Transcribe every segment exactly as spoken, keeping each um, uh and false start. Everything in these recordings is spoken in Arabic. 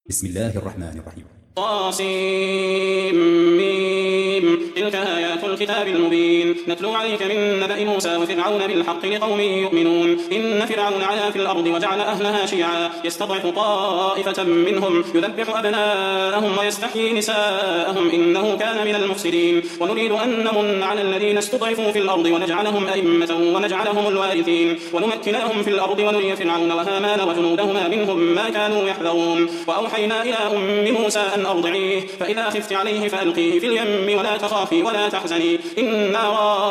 بسم الله الرحمن الرحيم. طاسيم تلك آيات الكتاب المبين نتلو عليك من نبأ موسى وفرعون بالحق لقوم يؤمنون. إن فرعون علا في الأرض وجعل أهلها شيعا يستضعف طائفة منهم يذبح أبناءهم ويستحيي نساءهم إنه كان من المفسدين. ونريد أن نمن على الذين استضعفوا في الأرض ونجعلهم أئمة ونجعلهم الوارثين ونمكن لهم في الأرض ونري فرعون وهامان وجنودهما منهم ما كانوا يحذرون. وأوحينا إلى أم موسى أن أرضعيه فإذا خفت عليه فألقيه في اليم ولا تخافي ولا تحزني إنا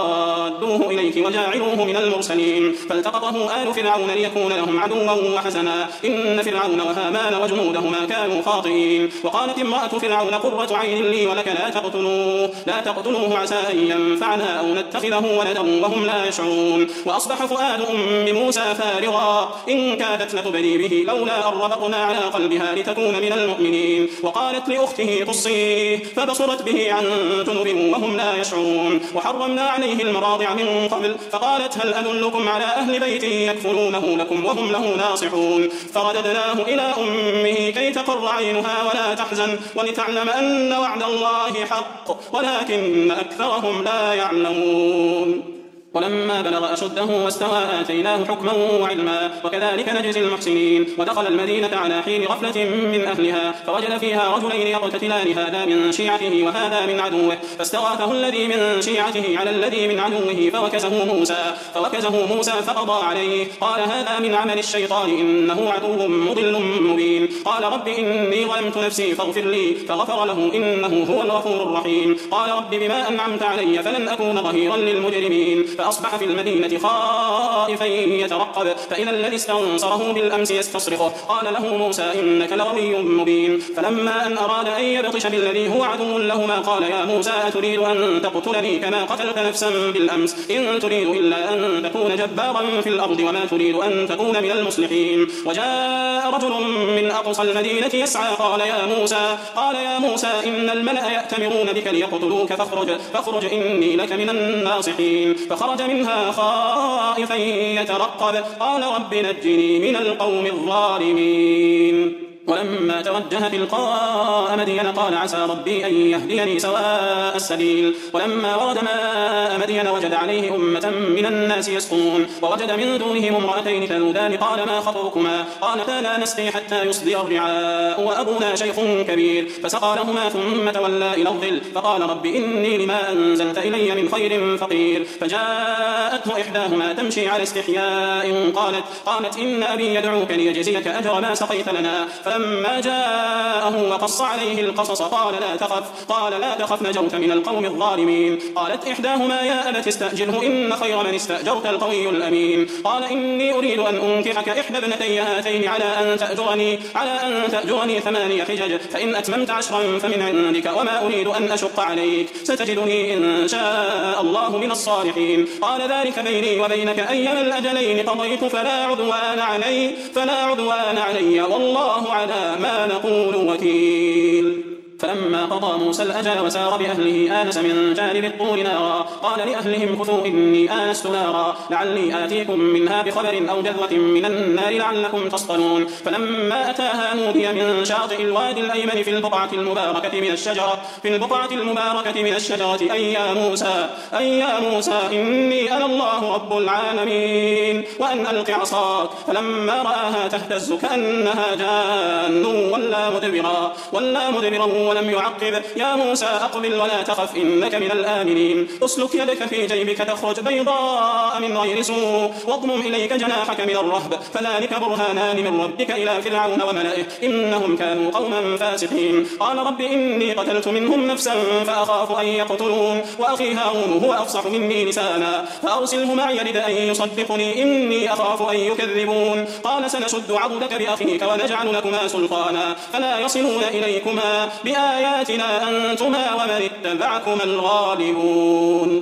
رادوه إليك وجاعلوه من المرسلين. فالتقطه آل فرعون ليكون لهم عدوا وحزنا إن فرعون وهامان وجنودهما كانوا خاطئين. وقالت امرأة فرعون قرة عين لي ولك لا تقتلوه لا تقتلوه عسى أن ينفعنا أو نتخذه ولدا وهم لا يشعرون. وأصبح فؤاد أم موسى فارغا إن كادت لتبدي به لولا أن ربطنا على قلبها لتكون من المؤمنين. وقالت لأخته قصيه فبصرت به عن جنب وهم لا يشعرون. وحرمنا عليه المراضع من قبل فقالت هل أدلكم على أهل بيت يكفلونه لكم وهم له ناصحون. فرددناه إلى أمه كي تقر عينها ولا تحزن ولتعلم أن وعد الله حق ولكن أكثرهم لا يعلمون. ولما بلغ أشده واستوى آتيناه حكما وعلما وكذلك نجزي المحسنين. ودخل المدينة على حين غفلة من أهلها فوجد فيها رجلين يقتتلان هذا من شيعته وهذا من عدوه فاستغاثه الذي من شيعته على الذي من عدوه فوكزه موسى فوكزه موسى فقضى عليه قال هذا من عمل الشيطان إنه عدو مضل مبين. قال رب إني ظلمت نفسي فاغفر لي فغفر له إنه هو الغفور الرحيم. قال رب بما أنعمت علي فلن أكون ظهيرا للمجرمين. فأصبح في المدينة خائفا يترقب فإذا الذي استنصره بالأمس يستصرخه قال له موسى إنك لغوي مبين. فلما أن أراد أن يبطش بالذي هو عدو لهما قال يا موسى أتريد أن تقتلني كما قتلت نفسا بالأمس إن تريد إلا أن تكون جبارا في الأرض وما تريد أن تكون من المصلحين. وجاء رجل من أقصى المدينة يسعى قال يا موسى قال يا موسى إن الملأ يأتمرون بك ليقتلوك فاخرج فاخرج إني لك من الناصحين. فخرج منها خائفا يترقب قال رب نجني من القوم الظالمين. ولما توجه تلقاء مدين قال عسى ربي أن يهديني سواء السبيل. ولما ورد ماء مدين وجد عليه أمة من الناس يسقون ووجد من دونهم امرأتين تذودان قال ما خطبكما قالتا لا نسقي حتى يصدر الرعاء وأبونا شيخ كبير. فسقى لهما ثم تولى إلى الظل فقال رب إني لما أنزلت إلي من خير فقير. فجاءته إحداهما تمشي على استحياء قالت قالت إن أبي يدعوك ليجزيك أجر ما سقيت لنا. فلما جاءه وقص عليه القصص قال لا تخف قال لا تخف نجوت من القوم الظالمين. قالت إحداهما يا أبت استأجره إن خير من استأجرت القوي الأمين. قال إني أريد أن أنكحك إحدى ابنتي هاتين على أن تأجرني على أن تأجرني ثمانية حجج فإن أتممت عشرا فمن عندك وما أريد أن أشق عليك ستجدني إن شاء الله من الصالحين. قال ذلك بيني وبينك أيما الأجلين قضيت فلا عدوان علي فلا عدوان علي والله على ما نقول وكيل. فلما قضى موسى الأجل وسار بأهله آنس من جانب الطور نارا قال لأهلهم كثوا إني آنست نارا لعلي آتيكم منها بخبر أو جذوة من النار لعلكم تصطلون. فلما أتاها نودي من شاطئ الوادي الأيمن في البقعة المباركة من الشجرة في البقعة المباركة من الشجرة أي يا موسى أي يا موسى إني أنا الله رب العالمين وأن ألق عصاك. فلما رآها تهتز كأنها جان ولا مدبرا ولا مدبرا ولم يعقب يا موسى أقبل ولا تخف إنك من الآمنين. اسلك يدك في جيبك تخرج بيضاء من غير سوء واضمم إليك جناحك من الرهب فذلك برهانان من ربك إلى فرعون وملئه إنهم كانوا قوما فاسقين. قال رب إني قتلت منهم نفسا فأخاف أن يقتلون وأخي هارون هو أفصح مني لسانا فأرسله معي يرد أن يصدقني إني أخاف أن يكذبون. قال سنشد عضدك بأخيك ونجعل لكما سلطانا فلا يصلون إليكما بآياتنا أنتما ومن اتبعكما الغالبون.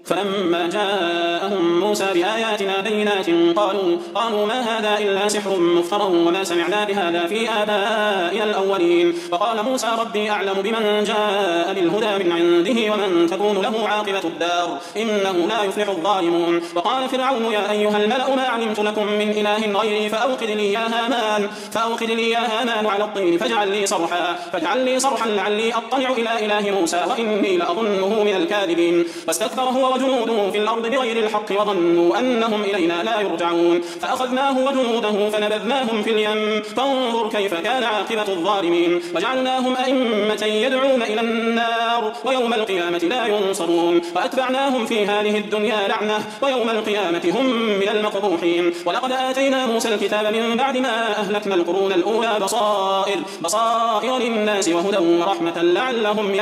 فلما جاءهم موسى بآياتنا بينات قالوا, قالوا ما هذا إلا سحر مفترى وما سمعنا بهذا في آبائنا الأولين. وقال موسى ربي أعلم بمن جاء بالهدى من عنده ومن تكون له عاقبة الدار إنه لا يفلح الظالمون. وقال فرعون يا أيها الملأ ما علمت لكم من إله غيري فأوقد لي يا هامان فأوقد لي يا هامان على الطين فاجعل لي صرحا فاجعل لي صرحا لعلي أطلع إلى إله موسى وإني لأظنه من الكاذبين. واستكبر هو وجنوده في الأرض بغير الحق وظنوا أنهم إلينا لا يرجعون فأخذناه وجنوده فنبذناهم في اليم فانظر كيف كان عاقبة الظالمين. وجعلناهم أئمة يدعون إلى النار ويوم القيامة لا ينصرون. وأتبعناهم في هذه الدنيا لعنة ويوم القيامة هم من المقبوحين. ولقد آتينا موسى الكتاب من بعد ما أهلكنا القرون الأولى بصائر, بصائر للناس وهدى ورحمة لعلهم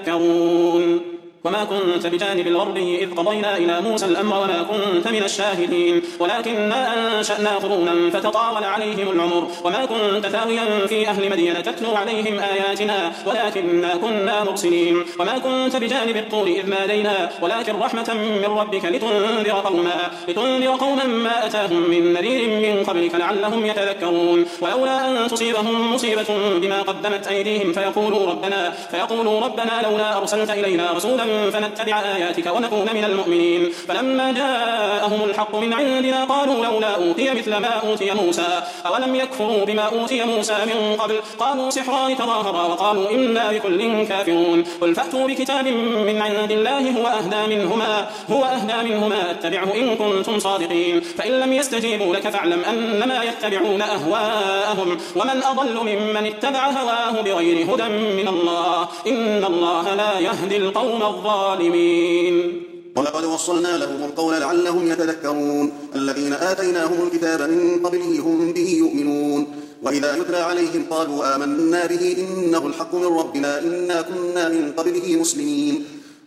يتذكرون. وما كنت بجانب الغربي إذ قضينا إلى موسى الأمر وما كنت من الشاهدين ولكننا أنشأنا قرونا فتطاول عليهم العمر وما كنت ثاويا في أهل مدينة تتلو عليهم آياتنا ولكننا كنا مرسلين. وما كنت بجانب الطور إذ نادينا ولكن رحمة من ربك لتنذر قوما, لتنذر قوما ما أتاهم من نذير من قبلك لعلهم يتذكرون. ولولا أن تصيبهم مصيبة بما قدمت أيديهم فيقولوا ربنا, فيقولوا ربنا لولا أرسلت إلينا رسولا فنتبع آياتك ونكون من المؤمنين. فلما جاءهم الحق من عندنا قالوا لولا أوتي مثل ما أوتي موسى أولم يكفروا بما أوتي موسى من قبل قالوا سحران تظاهرا وقالوا إنا بكل كافرون. قل فأتوا بكتاب من عند الله هو أهدى منهما, هو أهدى منهما اتبعه إن كنتم صادقين. فإن لم يستجيبوا لك فاعلم أنما يتبعون أهواءهم ومن أضل ممن اتبع هواه بغير هدى من الله إن الله لا يهدي القوم الظالمين. ولقد وصلنا لهم القول لعلهم يتذكرون. الذين آتيناهم الكتاب من قبله هم به يؤمنون. وإذا يتلى عليهم قالوا آمنا به إنه الحق من ربنا إنا كنا من قبله مسلمين.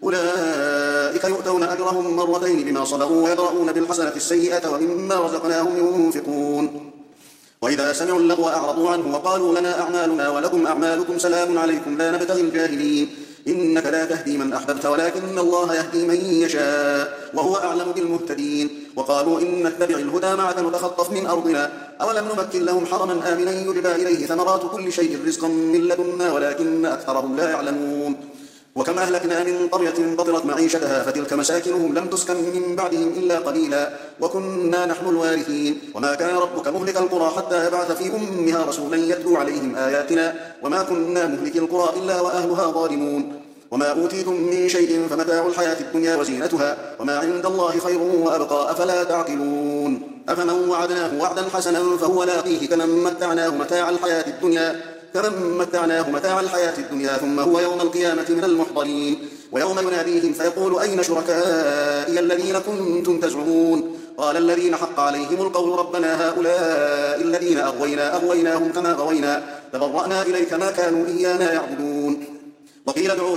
أولئك يؤتون أجرهم مرتين بما صبروا ويدرؤون بالحسنة السيئة ومما رزقناهم ينفقون. وإذا سمعوا اللغو أعرضوا عنه وقالوا لنا أعمالنا ولكم أعمالكم سلام عليكم لا نبتغي الجاهلين إنك لا تهدي من أحببت ولكن الله يهدي من يشاء وهو أعلم بالمهتدين. وقالوا إن نتبع الهدى معك نتخطف من أرضنا أولم نمكن لهم حرما آمنا يجبى إليه ثمرات كل شيء رزقا من لدنا ولكن أكثرهم لا يعلمون. وكم أهلكنا من قرية بطرت معيشتها فتلك مساكنهم لم تسكن من بعدهم إلا قليلا وكنا نحن الوارثين. وما كان ربك مهلك القرى حتى يبعث في أمها رسولا يتلو عليهم آياتنا وما كنا مهلك القرى إلا وأهلها ظالمون. وما أوتيتم من شيء فمتاع الحياة الدنيا وزينتها وما عند الله خير وأبقى أفلا تعقلون. أفمن وعدناه وعدا حسنا فهو لاقيه كمن متعناه متاع الحياة الدنيا كمن متعناه متاع الحياة الدنيا ثم هو يوم القيامة من المحضرين. ويوم يناديهم فيقول أين شركائي الذين كنتم تزعمون قال الذين حق عليهم القول ربنا هؤلاء الذين أغوينا أغويناهم كما غوينا تبرأنا إليك ما كانوا إيانا يعبدون. وقيل ادعوا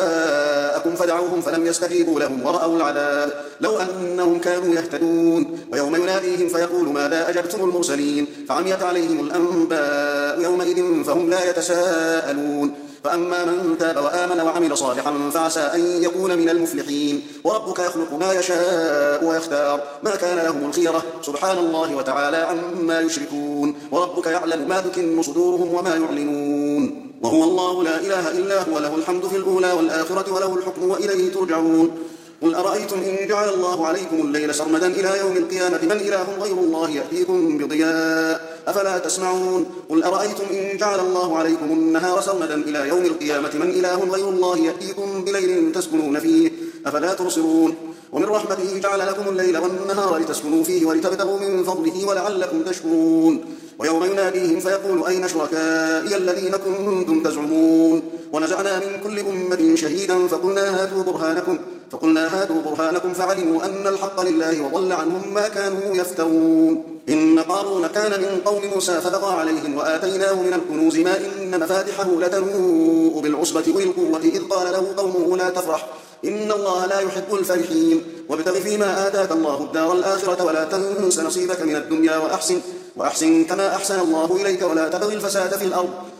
شركاءكم فدعوهم فلم يستجيبوا لهم ورأوا العذاب لو أنهم كانوا يهتدون. ويوم يناديهم فيقول ماذا أجبتم المرسلين فعميت عليهم الأنباء يومئذ فهم لا يتساءلون. فأما من تاب وآمن وعمل صالحا فعسى أن يكون من المفلحين. وربك يخلق ما يشاء ويختار ما كان لهم الخيرة سبحان الله وتعالى عما يشركون. وربك يعلم ما تكن صدورهم وما يعلنون. وهو الله لا إله إلا هو له الحمد في الأولى والآخرة وله الحكم وإليه ترجعون. قل أرأيتم إن جعل الله عليكم الليل سرمدا إلى يوم القيامة من إله غير الله يأتيكم بضياء أفلا تسمعون. قل أرأيتم إن جعل الله عليكم النهار سرمدا إلى يوم القيامة من إله غير الله يأتيكم بليل تسكنون فيه أفلا تبصرون. ومن رحمته جعل لكم الليل والنهار لتسكنوا فيه ولتبتغوا من فضله ولعلكم تشكرون. ويوم يناديهم فيقول أين شركائي الذين كنتم تزعمون ونزعنا من كل أمة شهيدا فقلنا هاتوا برهانكم فقلنا هاتوا برهانكم فعلموا أن الحق لله وضل عنهم ما كانوا يفترون. إن قارون كان من قوم موسى فبغى عليهم وآتيناه من الكنوز ما إن مفاتحه لتنوء بالعصبة أولي القوة إذ قال له قومه لا تفرح إن الله لا يحب الفرحين. وابتغ فيما آتاك الله الدار الآخرة ولا تنس نصيبك من الدنيا وأحسن وأحسن كما أحسن الله إليك ولا تبغ الفساد في الأرض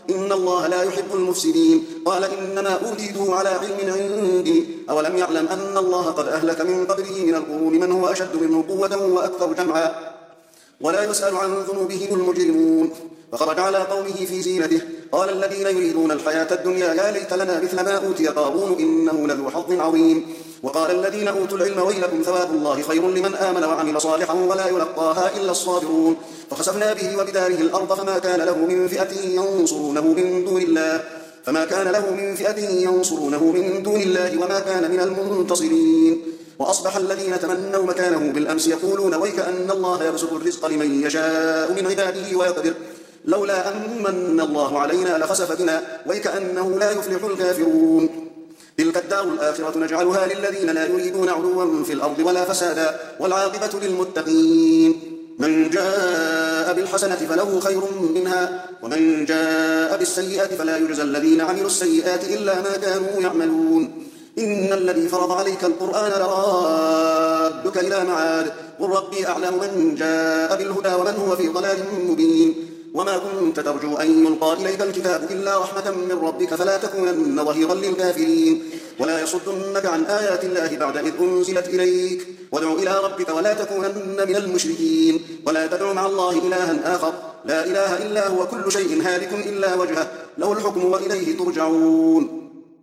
إن الله لا يحب المفسدين. قال إنما أوتيته على علم عندي أولم يعلم أن الله قد أهلك من قبله من القرون من هو أشد منه قوة وأكثر جمعا ولا يسأل عن ذنوبهم المجرمون. فخرج على قومه في زينته قال الذين يريدون الحياة الدنيا يا ليت لنا مثل ما أوتي قارون إنه لذو حظ عظيم. وقال الذين أوتوا العلم ويلكم ثواب الله خير لمن آمن وعمل صالحا ولا يلقاها إلا الصابرون. فخسفنا به وبداره الأرض فما كان له من فئة ينصرونه من دون الله فما كان له من فئة ينصرونه من دون الله وما كان من المنتصرين. وأصبح الذين تمنوا مكانه بالأمس يقولون ويك أن الله يبسط الرزق لمن يشاء من عباده ويقدر لولا أمن الله علينا لخسف بنا ويكأنه لا يفلح الكافرون. تلك الدار الآخرة نجعلها للذين لا يريدون علوا في الأرض ولا فسادا والعاقبة للمتقين. من جاء بالحسنة فله خير منها ومن جاء بالسيئة فلا يجزى الذين عملوا السيئات إلا ما كانوا يعملون. إن الذي فرض عليك القرآن لرادك إلى معاد قل ربي أعلم من جاء بالهدى ومن هو في ضلال مبين. وما كنت ترجو أن يلقى إليك الكتاب إلا رحمة من ربك فلا تكونن ظهيرا للكافرين. ولا يصدنك عن آيات الله بعد إذ أنزلت إليك وادع إلى ربك ولا تكونن من المشركين. ولا تدع مع الله إلها آخر لا إله إلا هو كل شيء هالك إلا وجهه له الحكم وإليه ترجعون.